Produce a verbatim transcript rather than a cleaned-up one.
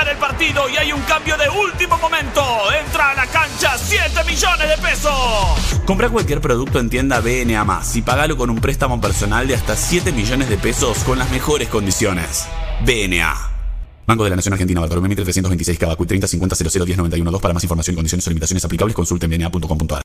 terminar el partido y hay un cambio de último momento. Entra a la cancha siete millones de pesos. Compra cualquier producto en tienda B N A más y pagalo con un préstamo personal de hasta siete millones de pesos con las mejores condiciones. B N A. Banco de la Nación Argentina, Bartolomé Mitre trescientos veintiséis, Cavacuy treinta cincuenta cero cero diez noventa y uno dos. Para más información y condiciones o limitaciones aplicables, consulte en b n a punto com punto a r.